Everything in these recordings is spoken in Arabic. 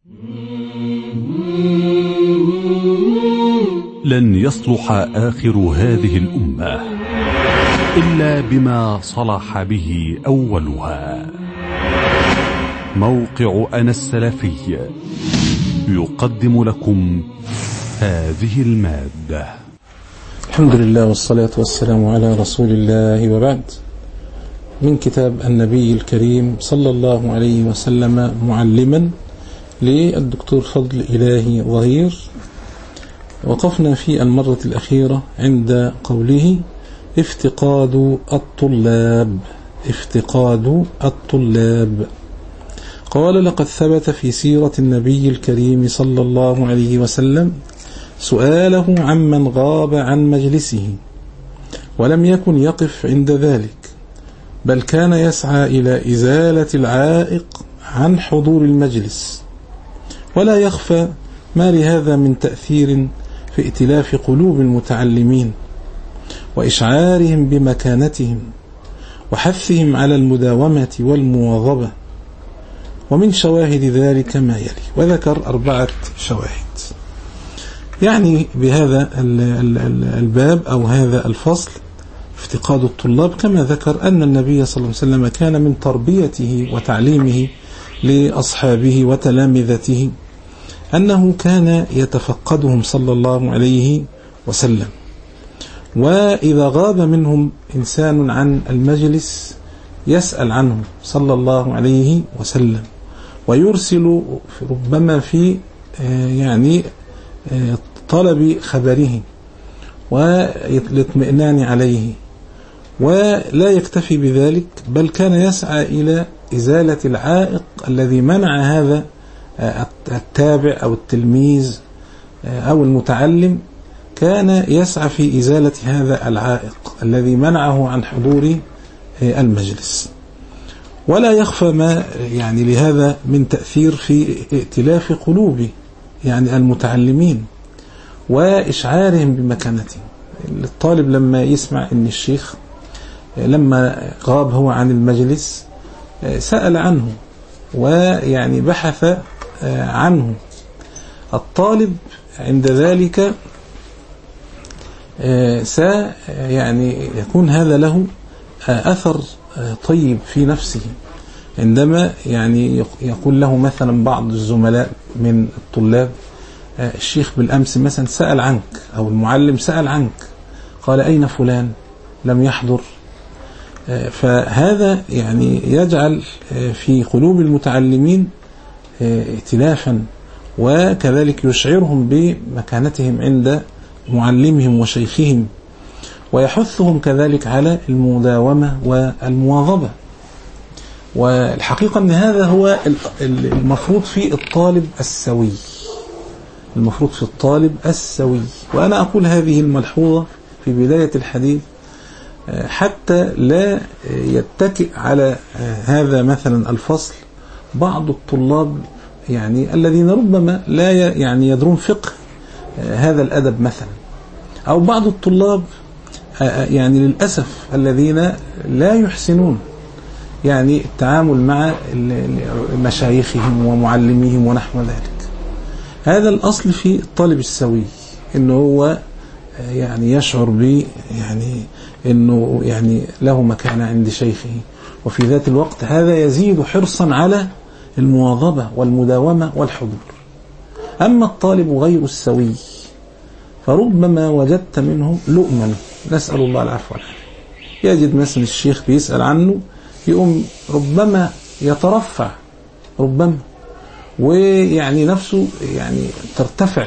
لن يصلح آخر هذه الأمة إلا بما صلح به أولها. موقع أنا السلفي يقدم لكم هذه المادة. الحمد لله والصلاة والسلام على رسول الله، وبعد. من كتاب النبي الكريم صلى الله عليه وسلم، معلما للدكتور فضل إلهي ظهير. وقفنا في المرة الأخيرة عند قوله افتقاد الطلاب. قال: لقد ثبت في سيرة النبي الكريم صلى الله عليه وسلم سؤاله عمن غاب عن مجلسه، ولم يكن يقف عند ذلك، بل كان يسعى إلى إزالة العائق عن حضور المجلس. ولا يخفى ما لهذا من تأثير في ائتلاف قلوب المتعلمين وإشعارهم بمكانتهم وحثهم على المداومة والمواظبة. ومن شواهد ذلك ما يلي، وذكر 4 شواهد. يعني بهذا الباب أو هذا الفصل افتقاد الطلاب، كما ذكر أن النبي صلى الله عليه وسلم كان من تربيته وتعليمه لأصحابه وتلامذته أنه كان يتفقدهم صلى الله عليه وسلم، وإذا غاب منهم إنسان عن المجلس يسأل عنه صلى الله عليه وسلم، ويرسل ربما في طلب خبره والاطمئنان عليه. ولا يكتفي بذلك، بل كان يسعى إلى إزالة العائق الذي منع هذا التابع أو التلميذ أو المتعلم، كان يسعى في إزالة هذا العائق الذي منعه عن حضور المجلس. ولا يخفى ما لهذا من تأثير في ائتلاف قلوب المتعلمين وإشعارهم بمكانتهم. الطالب لما يسمع أن الشيخ لما غاب هو عن المجلس سأل عنه بحث عنه، الطالب عند ذلك يكون هذا له أثر طيب في نفسه. عندما يقول له مثلا بعض الزملاء من الطلاب: الشيخ بالأمس مثلا سأل عنك، أو المعلم سأل عنك، قال: أين فلان؟ لم يحضر. فهذا يجعل في قلوب المتعلمين ائتلافا، وكذلك يشعرهم بمكانتهم عند معلمهم وشيخهم، ويحثهم كذلك على المداومة والمواظبة. والحقيقة أن هذا هو المفروض في الطالب السوي. وأنا أقول هذه الملحوظة في بداية الحديث حتى لا يتكئ على هذا مثلا الفصل بعض الطلاب الذين ربما لا يدرون فقه هذا الأدب مثلا، أو بعض الطلاب للأسف الذين لا يحسنون التعامل مع مشايخهم ومعلميهم ونحو ذلك. هذا الأصل في الطالب السوي، إنه هو يشعر ب إنه له مكانة عند شيخه، وفي ذات الوقت هذا يزيد حرصا على المواظبة والمداومة والحضور. أما الطالب غير السوي فربما وجدت منه لؤما، نسأل الله العفو والعافية. يجد مثلا الشيخ بيسأل عنه، يقوم ربما يترفع، ربما نفسه ترتفع.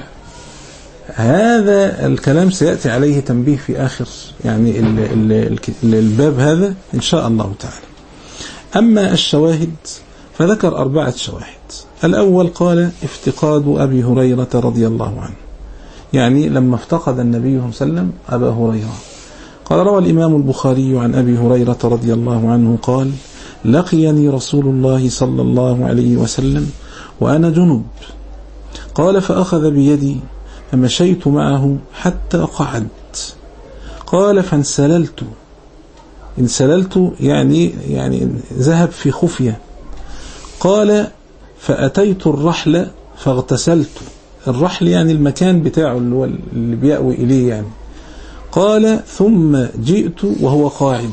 هذا الكلام سيأتي عليه تنبيه في آخر الباب هذا إن شاء الله تعالى. أما الشواهد فذكر 4 شواهد. الأول قال: افتقاد أبي هريرة رضي الله عنه، لما افتقد النبي صلى الله عليه وسلم أبا هريرة. قال: روى الإمام البخاري عن أبي هريرة رضي الله عنه قال: لقيني رسول الله صلى الله عليه وسلم وأنا جنب. قال: فأخذ بيدي فمشيت معه حتى قعدت. قال: فانسللت، ذهب في خفية. قال: فأتيت الرحل فاغتسلت. الرحل يعني المكان بتاعه اللي هو اللي بيأوي إليه يعني. قال ثم جئت وهو قاعد،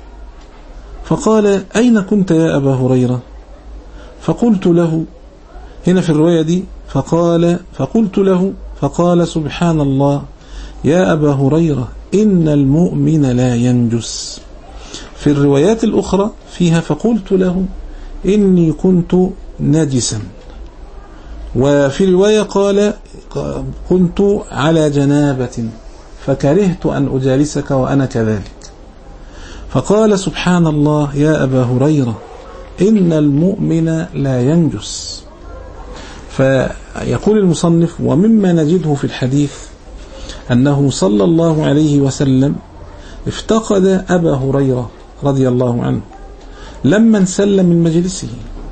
فقال أين كنت يا أبا هريرة؟ فقلت له، هنا في الرواية دي فقلت له فقال سبحان الله يا أبا هريرة إن المؤمن لا ينجس. في الروايات الأخرى فيها فقلت له إني كنت نجسا. وفي رواية قال كنت على جنابة فكرهت أن أجالسك وأنا كذلك. فقال سبحان الله يا أبا هريرة إن المؤمن لا ينجس. فيقول المصنف ومما نجده في الحديث أنه صلى الله عليه وسلم افتقد أبا هريرة رضي الله عنه لما انسل من مجلسه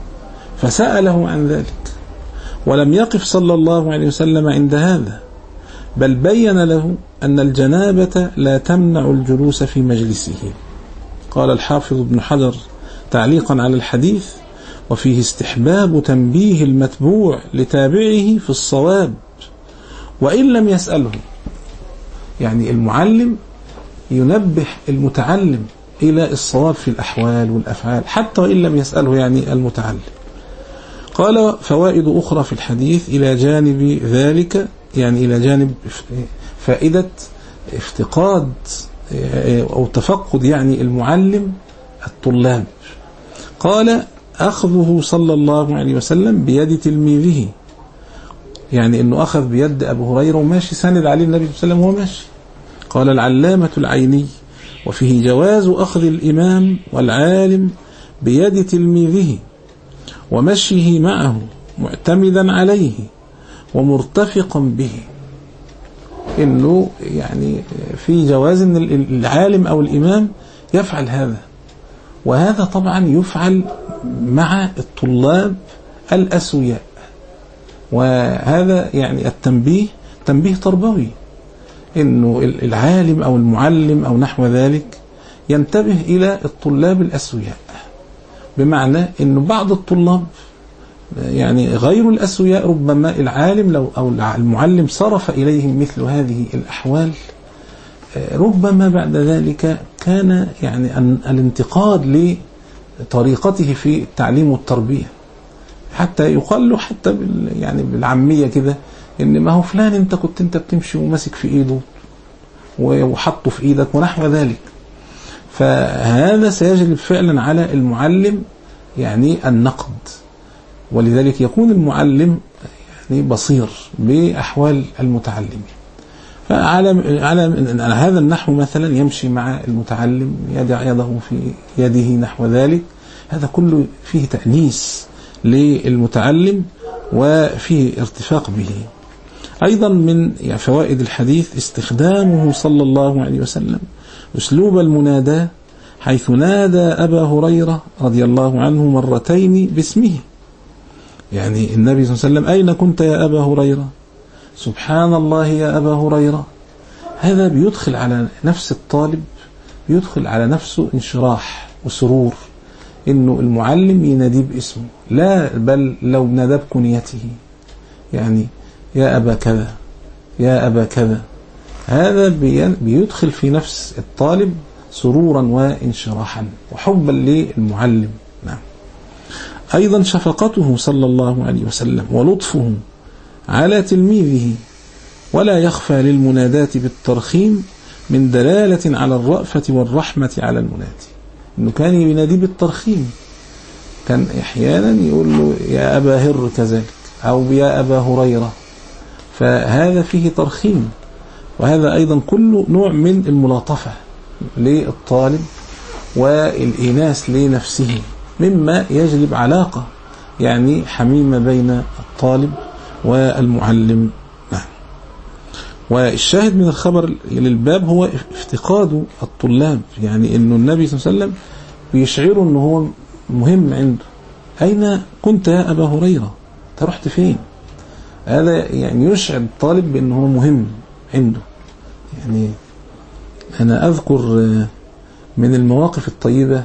فسأله عن ذلك، ولم يقف صلى الله عليه وسلم عند هذا، بل بين له أن الجنابة لا تمنع الجلوس في مجلسه. قال الحافظ ابن حجر تعليقا على الحديث وفيه استحباب تنبيه المتبوع لتابعه في الصواب وإن لم يسأله. يعني المعلم ينبه المتعلم إلى الصواب في الأحوال والأفعال حتى وإن لم يسأله يعني المتعلم. قال فوائد أخرى في الحديث إلى جانب ذلك، يعني إلى جانب فائدة افتقاد أو تفقد يعني المعلم الطلاب. قال أخذه صلى الله عليه وسلم بيد تلميذه، يعني أنه أخذ بيد أبو هريرة وماشي ساند عليه النبي صلى الله عليه وسلم وهو ماشي. قال العلامة العيني وفيه جواز أخذ الإمام والعالم بيد تلميذه ومشيه معه معتمدا عليه ومرتفقا به، إنه يعني في جواز أن العالم أو الإمام يفعل هذا، وهذا طبعا يفعل مع الطلاب الأسوياء. وهذا يعني التنبيه تنبيه تربوي، إنه العالم أو المعلم أو نحو ذلك ينتبه إلى الطلاب الأسوياء، بمعنى إنه بعض الطلاب يعني غير الأسوياء ربما العالم لو أو المعلم صرف إليهم مثل هذه الأحوال ربما بعد ذلك كان يعني الانتقاد لطريقته في التعليم والتربية، حتى يقال له حتى يعني بالعامية كده إن ما هو فلان أنت كنت بتمشي وماسك في إيده وحطه في إيدك ونحو ذلك. فهذا سيجلب فعلا على المعلم يعني النقد، ولذلك يكون المعلم يعني بصير بأحوال المتعلمين. فعلى هذا النحو مثلا يمشي مع المتعلم يضع يده في يده نحو ذلك، هذا كله فيه تأنيس للمتعلم وفيه ارتفاق به. أيضا من فوائد الحديث استخدامه صلى الله عليه وسلم أسلوب المناداة، حيث نادى أبا هريرة رضي الله عنه مرتين باسمه. يعني النبي صلى الله عليه وسلم أين كنت يا أبا هريرة؟ سبحان الله يا أبا هريرة. هذا بيدخل على نفس الطالب، بيدخل على نفسه انشراح وسرور إنه المعلم يناديه باسمه، لا بل لو نادى بكنيته، يعني يا أبا كذا يا أبا كذا، هذا بيدخل في نفس الطالب سرورا وانشراحا وحبا للمعلم. نعم. أيضا شفقته صلى الله عليه وسلم ولطفه على تلميذه، ولا يخفى للمناداة بالترخيم من دلالة على الرأفة والرحمة على المنادي، إنه كان ينادي بالترخيم، كان أحيانا يقول له يا أبا هر كذلك أو يا أبا هريرة، فهذا فيه ترخيم، وهذا أيضا كله نوع من الملاطفة للطالب والإيناس لنفسه، مما يجلب علاقة يعني حميمة بين الطالب والمعلم. والشاهد من الخبر للباب هو افتقاد الطلاب، يعني إنه النبي صلى الله عليه وسلم بيشعره إنه هو مهم عنده. أين كنت يا أبا هريرة؟ أنت رحت فين؟ هذا يعني يشعر الطالب بأنه هو مهم عنده. يعني أنا أذكر من المواقف الطيبة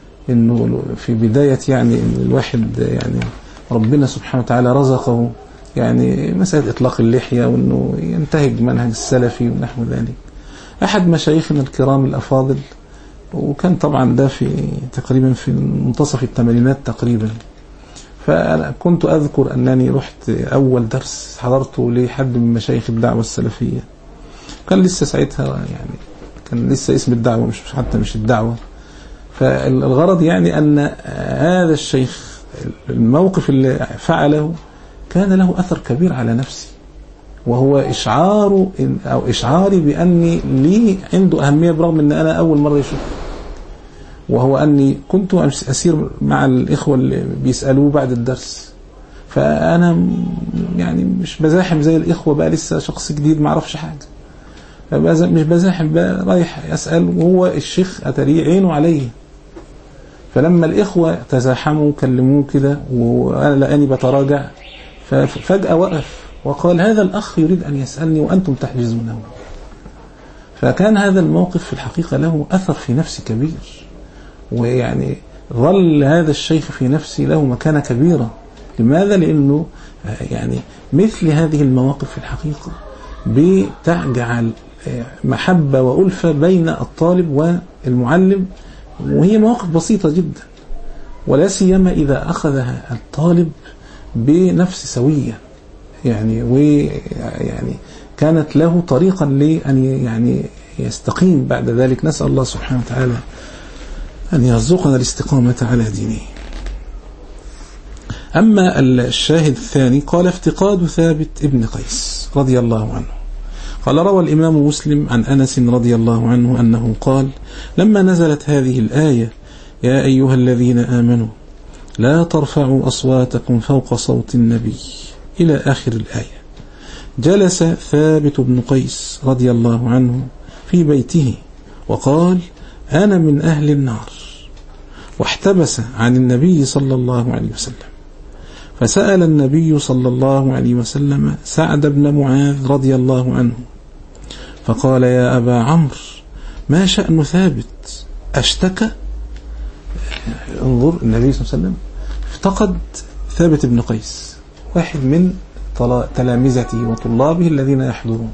إنه في بداية يعني إن الواحد يعني ربنا سبحانه وتعالى رزقه يعني مسألة إطلاق اللحية وأنه ينتهج منهج السلفي ونحو ذلك. أحد مشايخنا الكرام الأفاضل، وكان طبعا ده في تقريبا في منتصف الثمانينات تقريبا، فأنا كنت أذكر أنني رحت أول درس حضرته لحد من مشايخ الدعوة السلفية، كان لسه ساعتها يعني كان لسه اسم الدعوة مش الدعوة. فالغرض يعني أن هذا الشيخ الموقف اللي فعله كان له أثر كبير على نفسي، وهو إشعاري بأني لي عنده أهمية برغم أن أنا أول مرة يشوف. وهو أني كنت أسير مع الإخوة اللي بيسألوه بعد الدرس، فأنا يعني مش بزاحم زي الإخوة بقى لسه شخص جديد ما عرفش حاجة، مش بزاحم بقى رايح أسأل، وهو الشيخ أتريه عينه عليه. فلما الإخوة تزاحموا وكلموه كده وأنا لأني بتراجع، ففجأة وقف وقال هذا الأخ يريد أن يسألني وأنتم تحجزونه. فكان هذا الموقف في الحقيقة له أثر في نفسي كبير، ويعني ظل هذا الشيخ في نفسي له مكانة كبيرة. لماذا؟ لأنه يعني مثل هذه المواقف في الحقيقة بتجعل محبة وألفة بين الطالب والمعلم، وهي مواقف بسيطة جدا، ولا سيما إذا أخذها الطالب بنفس سوية يعني كانت له طريقا لأن يعني يستقيم بعد ذلك. نسأل الله سبحانه وتعالى أن يرزقنا الاستقامة على دينه. أما الشاهد الثاني قال افتقاد ثابت ابن قيس رضي الله عنه. قال روى الإمام مسلم عن أنس رضي الله عنه أنه قال لما نزلت هذه الآية يا أيها الذين آمنوا لا ترفعوا أصواتكم فوق صوت النبي إلى آخر الآية، جلس ثابت بن قيس رضي الله عنه في بيته وقال أنا من أهل النار، واحتبس عن النبي صلى الله عليه وسلم. فسأل النبي صلى الله عليه وسلم سعد بن معاذ رضي الله عنه فقال يا أبا عمرو ما شأن ثابت أشتكى؟ انظر النبي صلى الله عليه وسلم افتقد ثابت بن قيس، واحد من تلامذته وطلابه الذين يحضرون،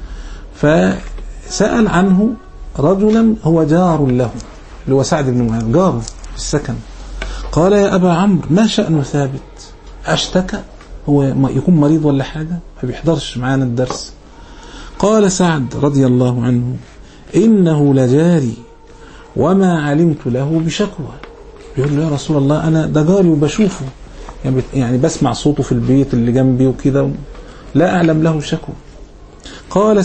فسأل عنه رجلا هو جار له اللي هو سعد بن معاذ جاره في السكن. قال يا أبا عمرو ما شأن ثابت أشتكى؟ هو يكون مريض ولا حاجة ما بيحضرش معانا الدرس؟ قال سعد رضي الله عنه إنه لجاري وما علمت له بشكوى. يقول له يا رسول الله أنا ده جاري وبشوفه يعني بسمع صوته في البيت اللي جنبي وكده، لا أعلم له شكوى. قال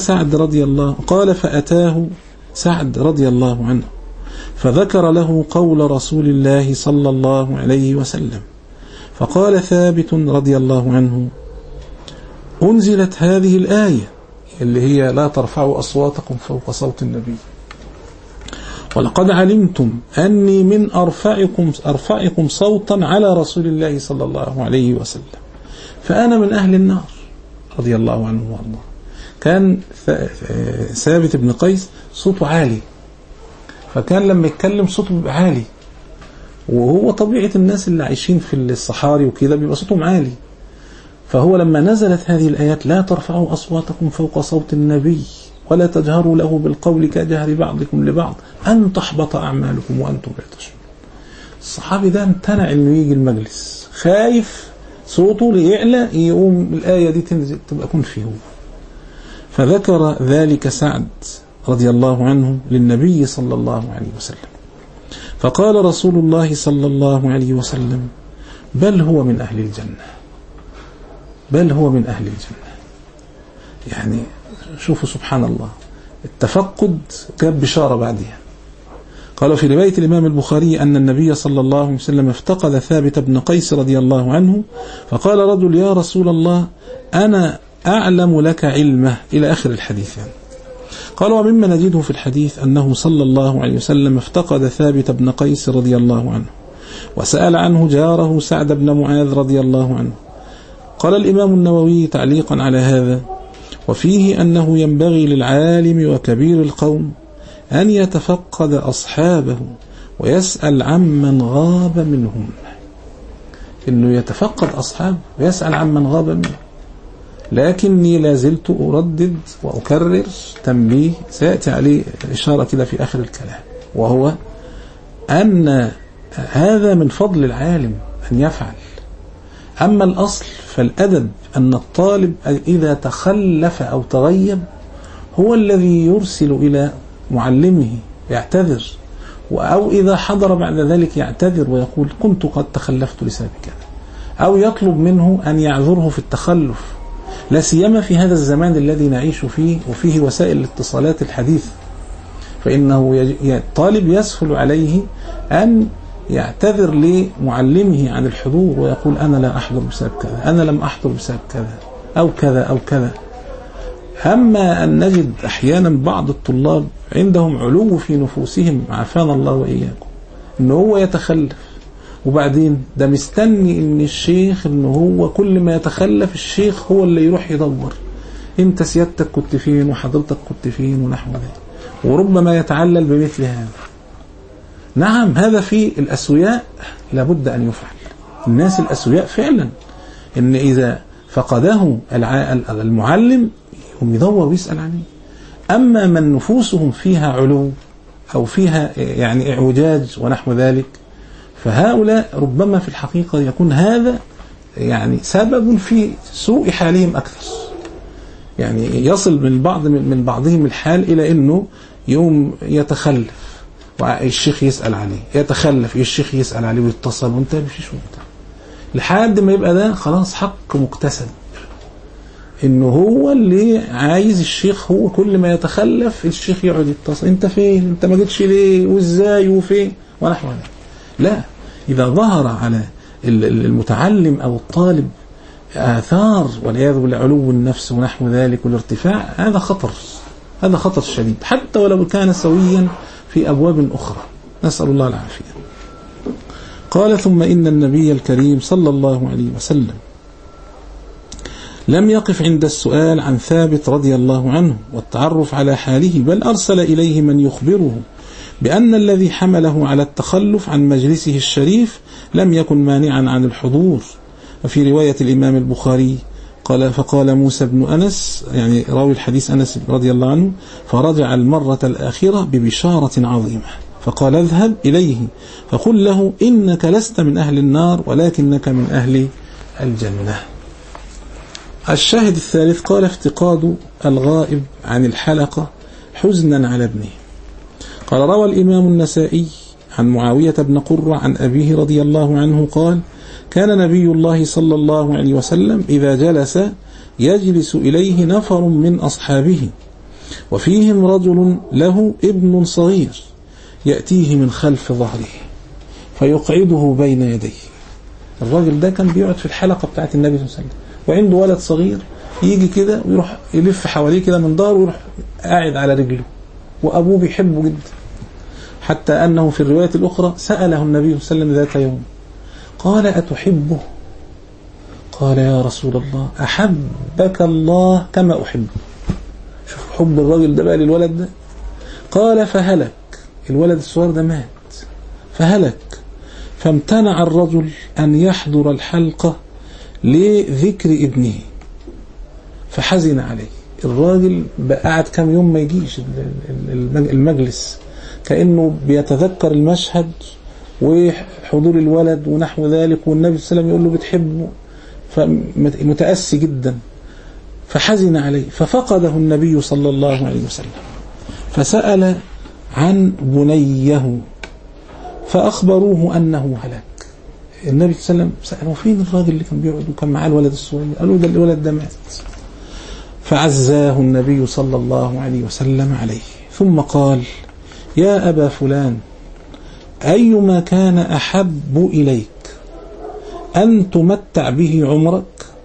فأتاه سعد رضي الله عنه فذكر له قول رسول الله صلى الله عليه وسلم، فقال ثابت رضي الله عنه أنزلت هذه الآية اللي هي لا ترفعوا أصواتكم فوق صوت النبي، ولقد علمتم أني من أرفعكم صوتا على رسول الله صلى الله عليه وسلم، فأنا من أهل النار رضي الله عنه وارضاه. كان ثابت بن قيس صوته عالي، فكان لما يتكلم صوته بيبقى عالي، وهو طبيعة الناس اللي عايشين في الصحاري وكده بيبقى صوتهم عالي. فهو لما نزلت هذه الآيات لا ترفعوا أصواتكم فوق صوت النبي ولا تجهروا له بالقول كجهر بعضكم لبعض أن تحبط أعمالكم وأنتم لا تشعرون. الصحابي ده امتنع إنه يجي المجلس، خايف صوته ليعلى يقوم الآية دي تنزل تبقى كن فيه. فذكر ذلك سعد رضي الله عنه للنبي صلى الله عليه وسلم، فقال رسول الله صلى الله عليه وسلم بل هو من أهل الجنة، بل هو من أهل الجنة. يعني شوفوا سبحان الله، التفقد جاب بشارة بعدها. قال في رواية الإمام البخاري أن النبي صلى الله عليه وسلم افتقد ثابت بن قيس رضي الله عنه، فقال رجل يا رسول الله أنا أعلم لك علمه إلى آخر الحديث. قال ومما نجده في الحديث أنه صلى الله عليه وسلم افتقد ثابت بن قيس رضي الله عنه وسأل عنه جاره سعد بن معاذ رضي الله عنه. قال الإمام النووي تعليقا على هذا وفيه أنه ينبغي للعالم وكبير القوم أن يتفقد أصحابه ويسأل عمن غاب منهم، إنه يتفقد أصحابه ويسأل عمن غاب منهم. لكني لازلت أردد وأكرر تنبيه سيأتي عليه إشارة كده في آخر الكلام، وهو أن هذا من فضل العالم أن يفعل. أما الأصل فالأدب أن الطالب إذا تخلف أو تغيب هو الذي يرسل إلى معلمه يعتذر، أو إذا حضر بعد ذلك يعتذر ويقول كنت قد تخلفت لسبب كذا، أو يطلب منه أن يعذره في التخلف، لا سيما في هذا الزمان الذي نعيش فيه وفيه وسائل الاتصالات الحديثة، فإنه الطالب يسهل عليه أن يعتذر لمعلمه عن الحضور ويقول أنا لا أحضر بسبب كذا، أنا لم أحضر بسبب كذا أو كذا أو كذا. أما أن نجد أحيانا بعض الطلاب عندهم علو في نفوسهم، عافانا الله وإياكم، إنه هو يتخلف وبعدين ده مستني إن الشيخ إنه هو كل ما يتخلف الشيخ هو اللي يروح يدور أنت سيادتك كنت فين وحضرتك كنت فين ونحو ذلك، وربما يتعلل بمثل هذا. نعم هذا في الأسوياء لابد أن يفعل، الناس الأسوياء فعلا إن إذا فقده المعلم هم يدور ويسأل عنه. أما من نفوسهم فيها علو أو فيها يعني إعوجاج ونحو ذلك، فهؤلاء ربما في الحقيقة يكون هذا يعني سبب في سوء حالهم أكثر، يعني يصل من بعضهم الحال إلى أنه يوم يتخلف والشيخ يسأل عليه، يتخلف الشيخ يسأل عليه ويتصل وانت مفيش وقت، لحد ما يبقى ده خلاص حق مكتسب، انه هو اللي عايز الشيخ، هو كل ما يتخلف الشيخ يقعد يتصل انت فين، انت ما جيتش ليه وازاي وفين ونحو ذلك. لا، اذا ظهر على المتعلم او الطالب آثار والعياذ بالله علو النفس ونحو ذلك والارتفاع، هذا خطر، هذا خطر شديد، حتى ولو كان سويا في أبواب أخرى، نسأل الله العافية. قال ثم إن النبي الكريم صلى الله عليه وسلم لم يقف عند السؤال عن ثابت رضي الله عنه والتعرف على حاله، بل أرسل إليه من يخبره بأن الذي حمله على التخلف عن مجلسه الشريف لم يكن مانعا عن الحضور. وفي رواية الإمام البخاري فقال موسى بن أنس، يعني راوي الحديث أنس رضي الله عنه، فرجع المرة الآخرة ببشارة عظيمة، فقال اذهب إليه فقل له إنك لست من أهل النار ولكنك من أهل الجنة. الشاهد الثالث قال افتقاد الغائب عن الحلقة حزنا على ابنه. قال روى الإمام النسائي عن معاوية بن قرة عن أبيه رضي الله عنه قال كان نبي الله صلى الله عليه وسلم إذا جلس يجلس إليه نفر من أصحابه وفيهم رجل له ابن صغير يأتيه من خلف ظهره فيقعده بين يديه. الراجل ده كان بيقعد في الحلقة بتاعت النبي صلى الله عليه وسلم وعنده ولد صغير يجي كده ويروح يلف حواليه كده من ظهره ويروح قاعد على رجله، وأبوه بيحبه جدا، حتى أنه في الرواية الأخرى سأله النبي صلى الله عليه وسلم ذات يوم قال أتحبه؟ قال يا رسول الله أحبك الله كما أحبه. شوف حب الراجل ده بقى للولد ده. قال فهلك، الولد الصغير ده مات فهلك، فامتنع الرجل أن يحضر الحلقة لذكر ابنه فحزن عليه. الراجل قعد كم يوم ما يجيش المجلس كأنه بيتذكر المشهد وحضور الولد ونحو ذلك، والنبي صلى الله عليه وسلم يقول له بتحبه، فمتأسي جدا فحزن عليه، ففقده النبي صلى الله عليه وسلم فسأل عن بنيه فأخبروه أنه هلك. النبي صلى الله عليه وسلم سأله فين الراجل اللي كان بيقعد وكان معاه الولد الصغير؟ قالوا ده الولد ده مات. فعزاه النبي صلى الله عليه وسلم عليه، ثم قال يا أبا فلان أيما كان أحب إليك أن تمتع به عمرك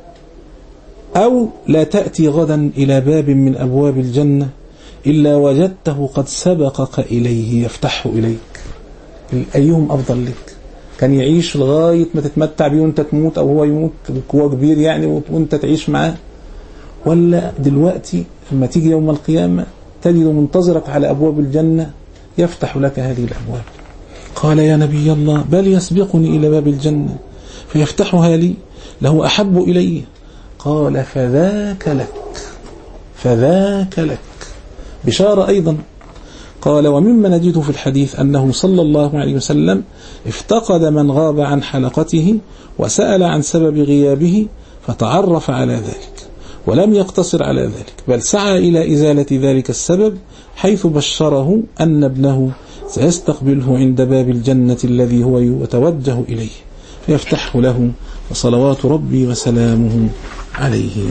أو لا تأتي غدا إلى باب من أبواب الجنة إلا وجدته قد سبقك إليه يفتحه إليك؟ أيهم أفضل لك؟ كان يعيش لغاية ما تتمتع به وانت تموت أو هو يموت هو كبير يعني وانت تعيش معاه، ولا دلوقتي لما تيجي يوم القيامة تجد منتظرك على أبواب الجنة يفتح لك هذه الأبواب؟ قال يا نبي الله بل يسبقني إلى باب الجنة فيفتحها لي له أحب إلي. قال فذاك لك، فذاك لك. بشارة أيضا. قال ومما نجده في الحديث أنه صلى الله عليه وسلم افتقد من غاب عن حلقته وسأل عن سبب غيابه فتعرف على ذلك، ولم يقتصر على ذلك بل سعى إلى إزالة ذلك السبب، حيث بشره أن ابنه سيستقبله عند باب الجنة الذي هو يتوجه إليه فيفتحه له، وصلوات ربي وسلامه عليه.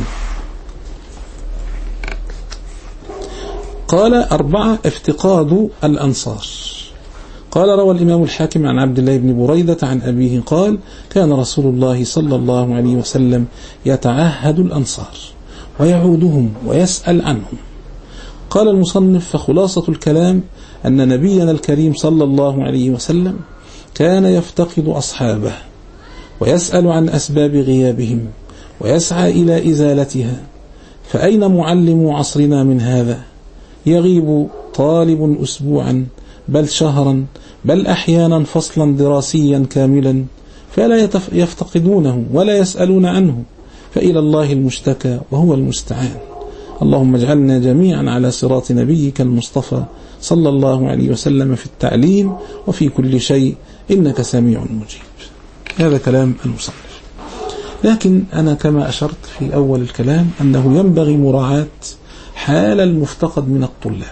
قال 4 افتقاد الأنصار. قال روى الإمام الحاكم عن عبد الله بن بريدة عن أبيه قال كان رسول الله صلى الله عليه وسلم يتعهد الأنصار ويعودهم ويسأل عنهم. قال المصنف فخلاصة الكلام أن نبينا الكريم صلى الله عليه وسلم كان يفتقد أصحابه ويسأل عن أسباب غيابهم ويسعى إلى إزالتها. فأين معلم عصرنا من هذا؟ يغيب طالب أسبوعا بل شهرا بل أحيانا فصلا دراسيا كاملا فلا يفتقدونه ولا يسألون عنه، فإلى الله المشتكى وهو المستعان. اللهم اجعلنا جميعا على صراط نبيك المصطفى صلى الله عليه وسلم في التعليم وفي كل شيء إنك سميع مجيب. هذا كلام المصنف. لكن أنا كما أشرت في أول الكلام أنه ينبغي مراعاة حال المفتقد من الطلاب،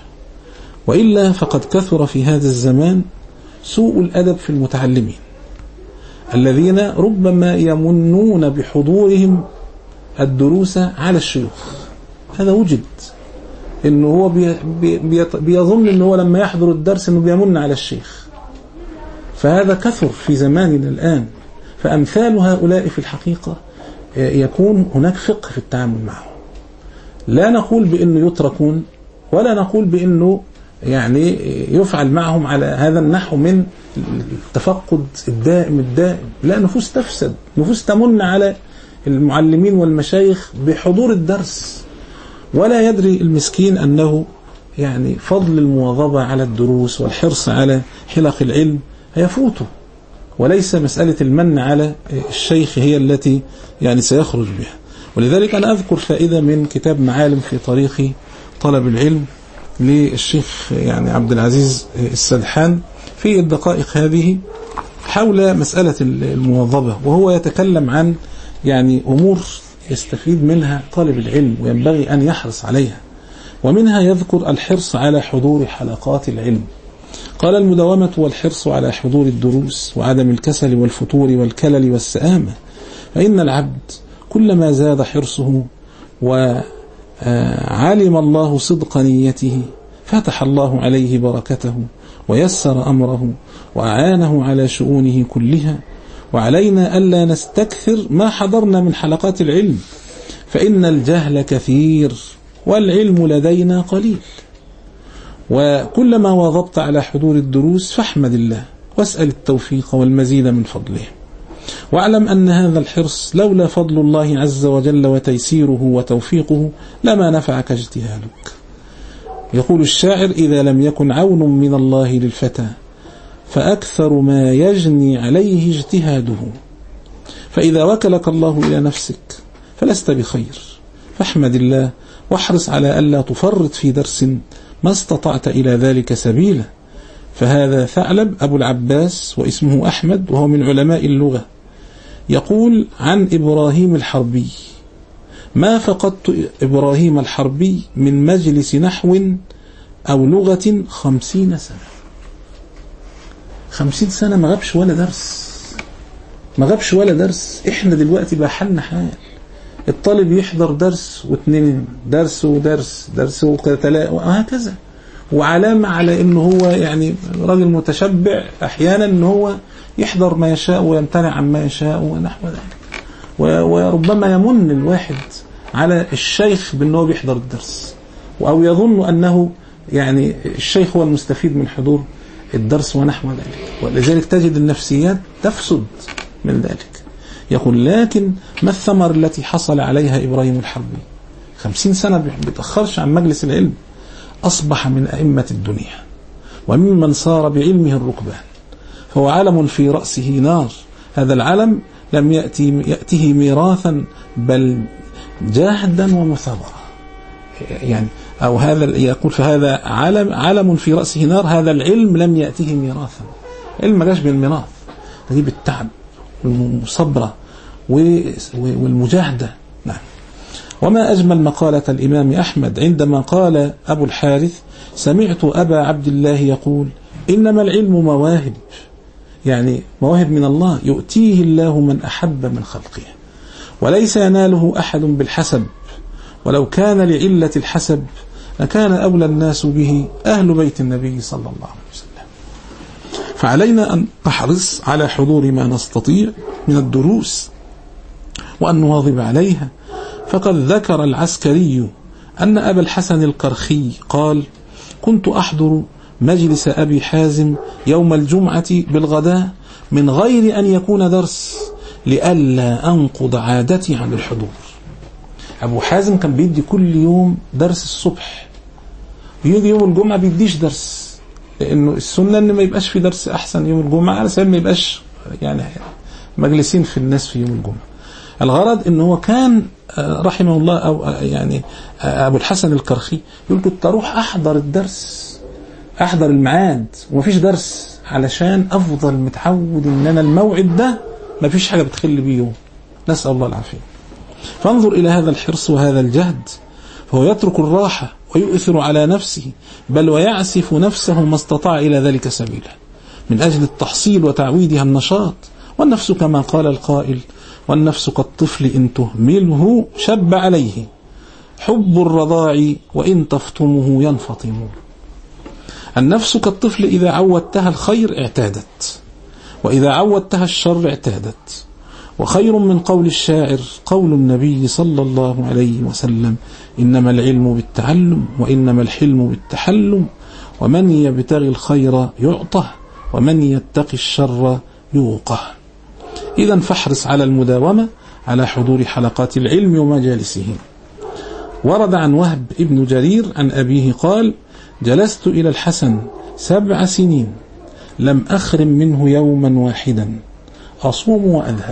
وإلا فقد كثر في هذا الزمان سوء الأدب في المتعلمين الذين ربما يمنون بحضورهم الدروس على الشيوخ. هذا وجد، إنه هو بيظن إنه هو لما يحضر الدرس إنه بيمن على الشيخ، فهذا كثر في زماننا الآن. فأمثال هؤلاء في الحقيقة يكون هناك فقه في التعامل معهم. لا نقول بأنه يتركون ولا نقول بأنه يعني يفعل معهم على هذا النحو من التفقد الدائم. لا، نفوس تفسد، نفوس تمن على المعلمين والمشايخ بحضور الدرس، ولا يدري المسكين أنه يعني فضل المواظبة على الدروس والحرص على حلق العلم هيفوته، وليس مسألة المن على الشيخ هي التي يعني سيخرج بها. ولذلك أنا أذكر فائدة من كتاب معالم في طريق طلب العلم للشيخ يعني عبد العزيز السدحان في الدقائق هذه حول مسألة المواظبة، وهو يتكلم عن يعني أمور يستفيد منها طالب العلم وينبغي أن يحرص عليها، ومنها يذكر الحرص على حضور حلقات العلم. قال المداومة والحرص على حضور الدروس وعدم الكسل والفتور والكلل والسآمة، فإن العبد كلما زاد حرصه وعلم الله صدق نيته فتح الله عليه بركته ويسر أمره وأعانه على شؤونه كلها. وعلينا ألا نستكثر ما حضرنا من حلقات العلم، فإن الجهل كثير والعلم لدينا قليل. وكلما واظبت على حضور الدروس فاحمد الله واسأل التوفيق والمزيد من فضله، واعلم أن هذا الحرص لولا فضل الله عز وجل وتيسيره وتوفيقه لما نفعك اجتهادك. يقول الشاعر إذا لم يكن عون من الله للفتى فأكثر ما يجني عليه اجتهاده، فإذا وكلك الله إلى نفسك فلست بخير، فاحمد الله واحرص على ألا تفرط في درس ما استطعت إلى ذلك سبيلا. فهذا ثعلب أبو العباس واسمه أحمد وهو من علماء اللغة، يقول عن إبراهيم الحربي ما فقدت إبراهيم الحربي من مجلس نحو أو لغة 50 سنة. 50 سنة ما غابش ولا درس، ما غابش ولا درس. إحنا دلوقتي بقى حالنا حال، الطالب يحضر درس واثنين، درس ودرس، درس وثلاثة وهكذا، وعلامة على إنه هو يعني راجل متشبع أحيانا إنه هو يحضر ما يشاء ويمتنع عن ما يشاء ونحو ذلك. وربما يمن الواحد على الشيخ بأنه بيحضر الدرس، أو يظن أنه يعني الشيخ هو المستفيد من حضور الدرس ونحو ذلك، ولذلك تجد النفسيات تفسد من ذلك. يقول لكن ما الثمر التي حصل عليها إبراهيم الحربي؟ 50 سنة بيتأخرش عن مجلس العلم، أصبح من أئمة الدنيا وممن صار بعلمه الركبان، فهو علم في رأسه نار. هذا العلم لم يأته ميراثا بل جهدا ومثابرة. يعني أو هذا يقول فهذا علم في رأسه نار، هذا العلم لم يأته ميراثا. علم ما جاش بالميراث، ده بالتعب والمصبرة والمجاهدة. نعم. وما أجمل مقالة الإمام أحمد عندما قال أبو الحارث: سمعت أبا عبد الله يقول: إنما العلم مواهب، يعني مواهب من الله يؤتيه الله من أحب من خلقه، وليس يناله أحد بالحسب، ولو كان لعلة الحسب لكان أولى الناس به أهل بيت النبي صلى الله عليه وسلم. فعلينا أن نحرص على حضور ما نستطيع من الدروس وأن نواظب عليها. فقد ذكر العسكري أن أبا الحسن الكرخي قال: كنت أحضر مجلس أبي حازم يوم الجمعة بالغداء من غير أن يكون درس لئلا أنقض عادتي عن الحضور. أبو حازم كان بيدي كل يوم درس الصبح، ويجي يوم الجمعة بيديش درس، لأنه السنة أن ما يبقاش في درس أحسن يوم الجمعة، على سبيل ما يبقاش يعني مجلسين في الناس في يوم الجمعة. الغرض أنه هو كان رحمه الله أو يعني أبو الحسن الكرخي يقول: كنت أروح أحضر الدرس، أحضر الميعاد ومفيش درس، علشان أفضل متعود أن أنا الموعد ده مفيش حاجة بتخلي بيه يوم. نسأل الله العافية. فانظر إلى هذا الحرص وهذا الجهد، فهو يترك الراحة ويؤثر على نفسه، بل ويعسف نفسه ما استطاع إلى ذلك سبيلا، من أجل التحصيل وتعويدها النشاط. والنفس كما قال القائل: والنفس كالطفل إن تهمله شب عليه، حب الرضاع وإن تفطمه ينفطم. النفس كالطفل إذا عودتها الخير اعتادت، وإذا عودتها الشر اعتادت. وخير من قول الشاعر قول النبي صلى الله عليه وسلم: إنما العلم بالتعلم وإنما الحلم بالتحلم، ومن يبتغي الخير يعطه ومن يتقي الشر يوقه. إذن فاحرص على المداومة على حضور حلقات العلم ومجالسه. ورد عن وهب ابن جرير عن أبيه قال: جلست إلى الحسن 7 سنين لم أخرم منه يوما واحدا، أصوم وأذهب.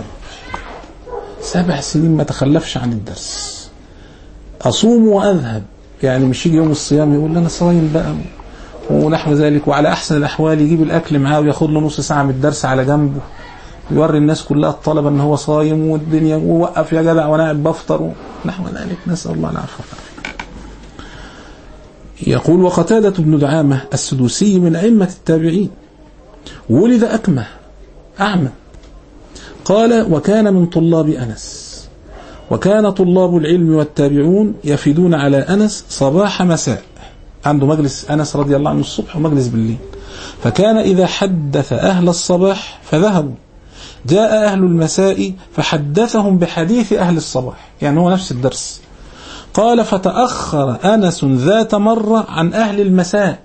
7 سنين ما تخلفش عن الدرس، أصوم وأذهب، يعني مش يجي يوم الصيام يقول لنا صايم بقى ونحو ذلك، وعلى أحسن الأحوال يجيب الأكل معاه وياخد له نص ساعة من الدرس على جنبه، يوري الناس كلها الطلبة أنه هو صايم والدنيا، ووقف يا جدع وأنا قاعد بفطر نحو ذلك. نسأل الله العافية. يقول: وقتادة بن دعامة السدوسي من أئمة التابعين، ولد أكمه أعمى. قال: وكان من طلاب أنس، وكان طلاب العلم والتابعون يفدون على أنس صباح مساء، عنده مجلس أنس رضي الله عنه الصبح ومجلس بالليل، فكان إذا حدث أهل الصباح فذهبوا، جاء أهل المساء فحدثهم بحديث أهل الصباح، يعني هو نفس الدرس. قال: فتأخر أنس ذات مرة عن أهل المساء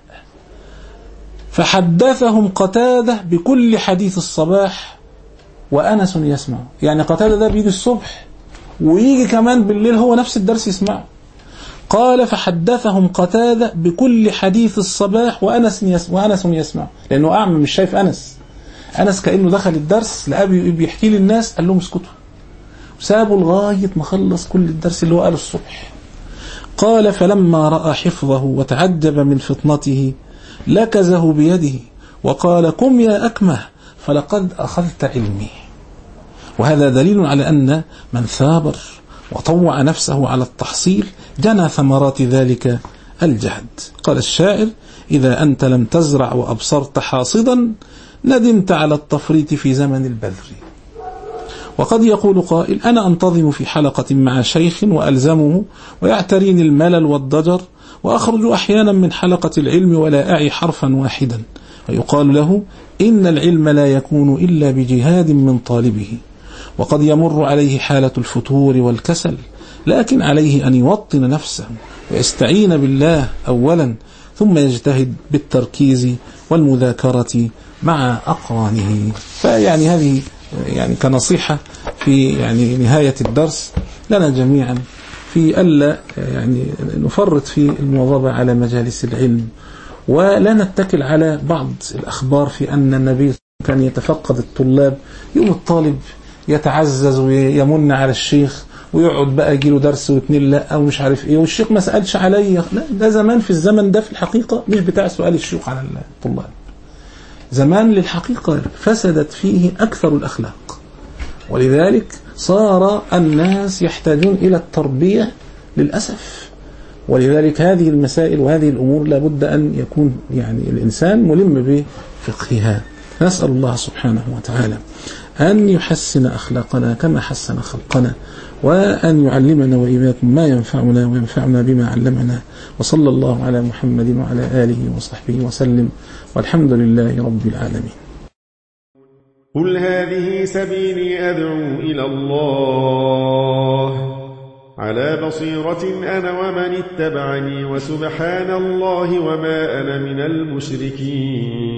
فحدثهم قتادة بكل حديث الصباح وأنس يسمع. يعني قتادة ده بيجي الصبح ويجي كمان بالليل هو نفس الدرس يسمعه. قال: فحدثهم قتادة بكل حديث الصباح وأنس يسمع، لأنه أعمى مش شايف أنس كأنه دخل الدرس لأبي بيحكي للناس، قال لهم اسكتوا، وسابوا لغاية ما خلص كل الدرس اللي هو قاله الصبح. قال: فلما رأى حفظه وتعجب من فطنته لكزه بيده وقال: قم يا أكمه فلقد أخذت علمي. وهذا دليل على أن من ثابر وطوع نفسه على التحصيل جنى ثمرات ذلك الجهد. قال الشاعر: إذا أنت لم تزرع وأبصرت حاصدا ندمت على التفريط في زمن البذر. وقد يقول قائل: أنا أنتظم في حلقة مع شيخ وألزمه ويعتريني الملل والضجر، وأخرج أحيانا من حلقة العلم ولا أعي حرفا واحدا، ويقال له: إن العلم لا يكون إلا بجهاد من طالبه، وقد يمر عليه حالة الفتور والكسل، لكن عليه أن يوطن نفسه ويستعين بالله أولا، ثم يجتهد بالتركيز والمذاكرة مع أقرانه. فيعني هذه يعني كنصيحة في يعني نهاية الدرس لنا جميعا في ألا يعني نفرط في المواظبة على مجالس العلم، ولا نتكل على بعض الأخبار في أن النبي كان يتفقد الطلاب، يوم الطالب يتعزز ويمن على الشيخ ويقعد بقى يجيله درس واتنين لا ومش عارف ايه، والشيخ ما سألش عليا. لا، ده زمان في الزمن ده في الحقيقة مش بتاع سؤال الشيوخ على الطلاب. زمان للحقيقة فسدت فيه أكثر الأخلاق، ولذلك صار الناس يحتاجون إلى التربية للأسف. ولذلك هذه المسائل وهذه الأمور لابد أن يكون يعني الإنسان ملم بفقهها. نسأل الله سبحانه وتعالى أن يحسن أخلاقنا كما حسن خلقنا، وأن يعلمنا وإياكم ما ينفعنا وينفعنا بما علمنا. وصلى الله على محمد وعلى آله وصحبه وسلم، والحمد لله رب العالمين. قل هذه سبيلي أدعو إلى الله على بصيرة أنا ومن اتبعني، وسبحان الله وما أنا من المشركين.